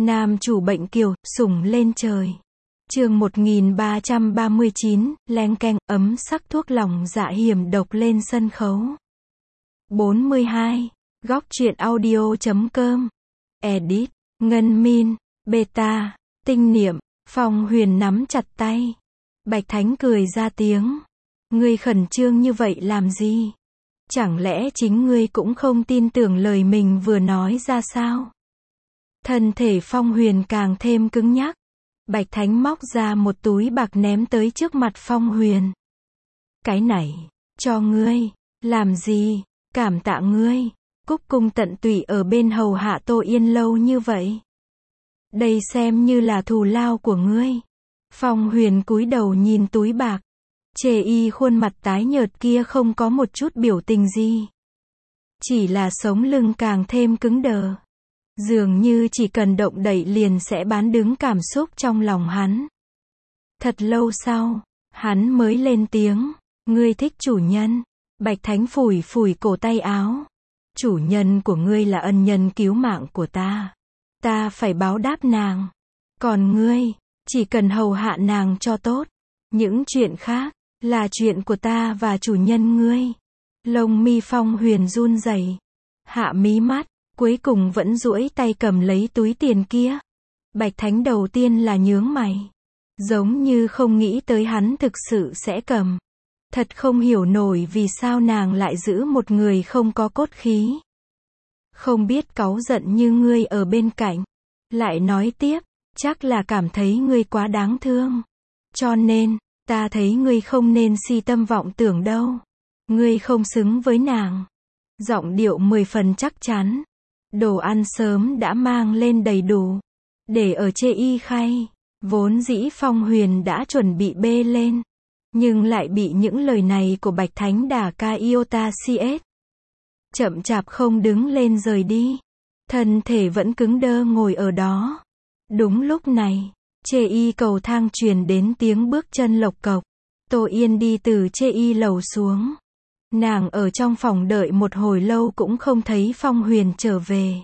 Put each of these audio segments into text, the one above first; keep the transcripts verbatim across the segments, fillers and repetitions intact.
Nam chủ bệnh kiều, sủng lên trời. Chương một nghìn ba trăm ba mươi chín, leng keng, ấm sắc thuốc lòng dạ hiểm độc lên sân khấu. bốn mươi hai. Góc truyện audio chấm com. Edit, Ngân Min, Beta, Tinh Niệm, Phong Huyền nắm chặt tay. Bạch Thánh cười ra tiếng. Ngươi khẩn trương như vậy làm gì? Chẳng lẽ chính ngươi cũng không tin tưởng lời mình vừa nói ra sao? Thân thể Phong Huyền càng thêm cứng nhắc. Bạch Thánh móc ra một túi bạc ném tới trước mặt Phong Huyền. Cái này, cho ngươi, làm gì, cảm tạ ngươi, cúc cung tận tụy ở bên hầu hạ Tô Yên lâu như vậy. Đây xem như là thù lao của ngươi. Phong Huyền cúi đầu nhìn túi bạc. Chê y khuôn mặt tái nhợt kia không có một chút biểu tình gì. Chỉ là sống lưng càng thêm cứng đờ. Dường như chỉ cần động đậy liền sẽ bán đứng cảm xúc trong lòng hắn. Thật lâu sau, hắn mới lên tiếng. Ngươi thích chủ nhân. Bạch Thánh phủi phủi cổ tay áo. Chủ nhân của ngươi là ân nhân cứu mạng của ta. Ta phải báo đáp nàng. Còn ngươi, chỉ cần hầu hạ nàng cho tốt. Những chuyện khác, là chuyện của ta và chủ nhân ngươi. Lông mi Phong Huyền run rẩy, hạ mí mắt, cuối cùng vẫn duỗi tay cầm lấy túi tiền kia. Bạch Thánh đầu tiên là nhướng mày. Giống như không nghĩ tới hắn thực sự sẽ cầm. Thật không hiểu nổi vì sao nàng lại giữ một người không có cốt khí. Không biết cáu giận như ngươi ở bên cạnh. Lại nói tiếp, chắc là cảm thấy ngươi quá đáng thương. Cho nên, ta thấy ngươi không nên si tâm vọng tưởng đâu. Ngươi không xứng với nàng. Giọng điệu mười phần chắc chắn. Đồ ăn sớm đã mang lên đầy đủ. Để ở chê y khay. Vốn dĩ Phong Huyền đã chuẩn bị bê lên. Nhưng lại bị những lời này của Bạch Thánh đả ca iota cs. Chậm chạp không đứng lên rời đi. Thân thể vẫn cứng đơ ngồi ở đó. Đúng lúc này, chê y cầu thang truyền đến tiếng bước chân lộc cộc. Tô Yên đi từ chê y lầu xuống. Nàng ở trong phòng đợi một hồi lâu cũng không thấy Phong Huyền trở về.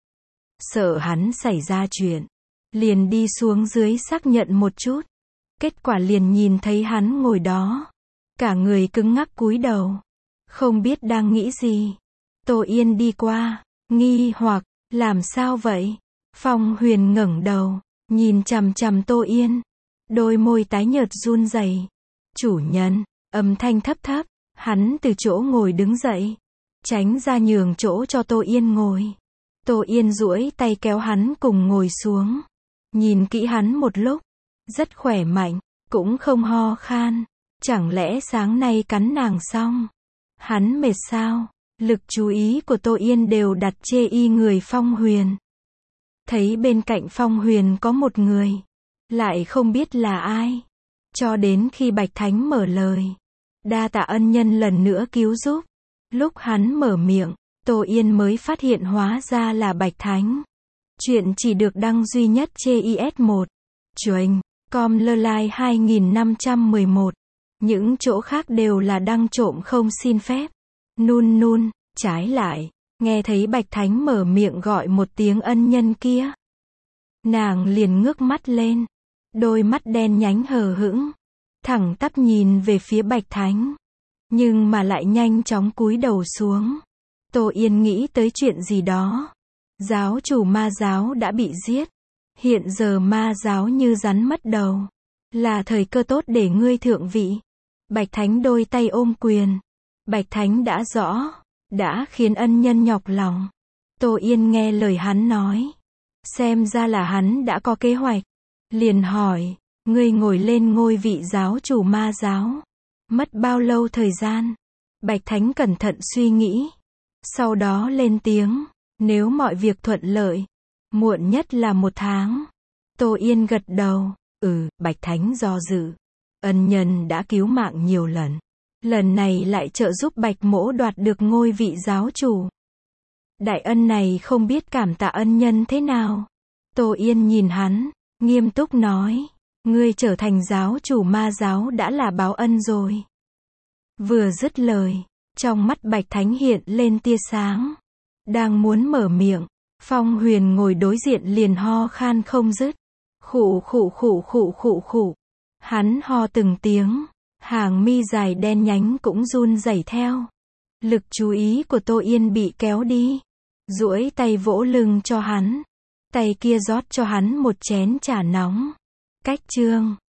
Sợ hắn xảy ra chuyện. Liền đi xuống dưới xác nhận một chút. Kết quả liền nhìn thấy hắn ngồi đó. Cả người cứng ngắc cúi đầu. Không biết đang nghĩ gì. Tô Yên đi qua. Nghi hoặc, làm sao vậy? Phong Huyền ngẩng đầu. Nhìn chằm chằm Tô Yên. Đôi môi tái nhợt run rẩy. Chủ nhân, âm thanh thấp thấp. Hắn từ chỗ ngồi đứng dậy. Tránh ra nhường chỗ cho Tô Yên ngồi. Tô Yên duỗi tay kéo hắn cùng ngồi xuống. Nhìn kỹ hắn một lúc. Rất khỏe mạnh. Cũng không ho khan. Chẳng lẽ sáng nay cắn nàng xong? Hắn mệt sao? Lực chú ý của Tô Yên đều đặt chê y người Phong Huyền. Thấy bên cạnh Phong Huyền có một người. Lại không biết là ai. Cho đến khi Bạch Thánh mở lời. Đa tạ ân nhân lần nữa cứu giúp. Lúc hắn mở miệng, Tô Yên mới phát hiện hóa ra là Bạch Thánh. Chuyện chỉ được đăng duy nhất trên i ét một. Chuềnh, com lơ lai hai nghìn năm trăm mười một. Những chỗ khác đều là đăng trộm không xin phép. Nun nun, trái lại, nghe thấy Bạch Thánh mở miệng gọi một tiếng ân nhân kia. Nàng liền ngước mắt lên. Đôi mắt đen nhánh hờ hững. Thẳng tắp nhìn về phía Bạch Thánh. Nhưng mà lại nhanh chóng cúi đầu xuống. Tô Yên nghĩ tới chuyện gì đó. Giáo chủ ma giáo đã bị giết. Hiện giờ ma giáo như rắn mất đầu. Là thời cơ tốt để ngươi thượng vị. Bạch Thánh đôi tay ôm quyền. Bạch Thánh đã rõ. Đã khiến ân nhân nhọc lòng. Tô Yên nghe lời hắn nói. Xem ra là hắn đã có kế hoạch. Liền hỏi. Ngươi ngồi lên ngôi vị giáo chủ ma giáo. Mất bao lâu thời gian? Bạch Thánh cẩn thận suy nghĩ. Sau đó lên tiếng. Nếu mọi việc thuận lợi. Muộn nhất là một tháng. Tô Yên gật đầu. Ừ, Bạch Thánh do dự. Ân nhân đã cứu mạng nhiều lần. Lần này lại trợ giúp Bạch Mỗ đoạt được ngôi vị giáo chủ. Đại ân này không biết cảm tạ ân nhân thế nào. Tô Yên nhìn hắn. Nghiêm túc nói. Ngươi trở thành giáo chủ ma giáo đã là báo ân rồi. Vừa dứt lời, trong mắt Bạch Thánh hiện lên tia sáng. Đang muốn mở miệng, Phong Huyền ngồi đối diện liền ho khan không dứt. Khụ khụ khụ khụ khụ khụ. Hắn ho từng tiếng, hàng mi dài đen nhánh cũng run rẩy theo. Lực chú ý của Tô Yên bị kéo đi. Duỗi tay vỗ lưng cho hắn. Tay kia rót cho hắn một chén trà nóng. Cách chương